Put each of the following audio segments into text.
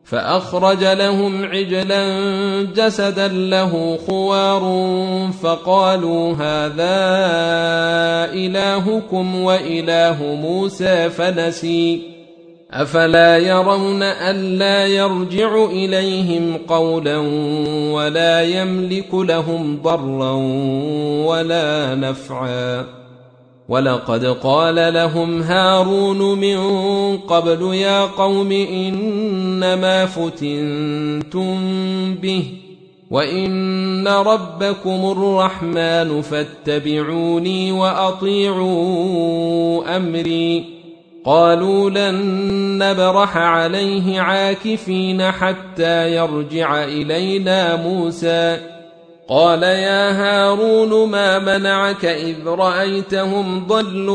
فأخرج لهم عجلا جسدا له خوار فقالوا هذا إلهكم وإله موسى فنسي أفلا يرون ألا يرجع إليهم قولا ولا يملك لهم ضرا ولا نفعا ولقد قال لهم هارون من قبل يا قوم إنما فتنتم به وإن ربكم الرحمن فاتبعوني وأطيعوا أمري قالوا لن نبرح عليه عاكفين حتى يرجع إلينا موسى قال يا هارون ما منعك إذ رأيتهم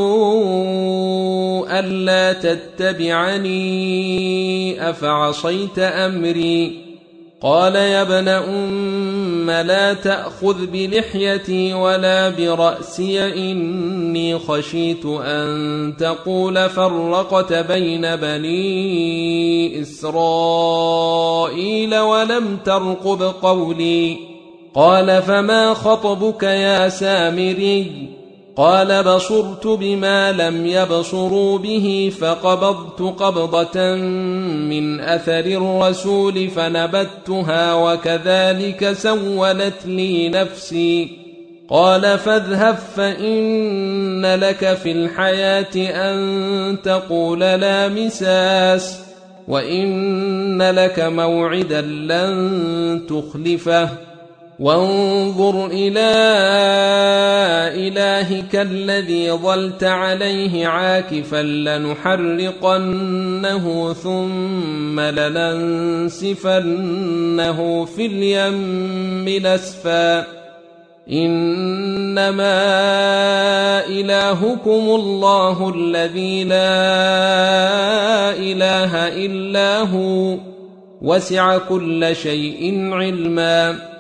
ضلوا ألا تتبعني أفعصيت أمري قال يا ابن أم لا تأخذ بلحيتي ولا برأسي إني خشيت أن تقول فرقت بين بني إسرائيل ولم ترقب قولي قال فما خطبك يا سامري قال بصرت بما لم يبصروا به فقبضت قبضة من أثر الرسول فنبتها وكذلك سولت لي نفسي قال فاذهب فإن لك في الحياة أن تقول لا مساس وإن لك موعدا لن تخلفه وانظر إلى إلهك الذي ظلت عليه عاكفا لنحرقنه ثم لننسفنه في اليم نسفا إنما إلهكم الله الذي لا إله إلا هو وسع كل شيء علما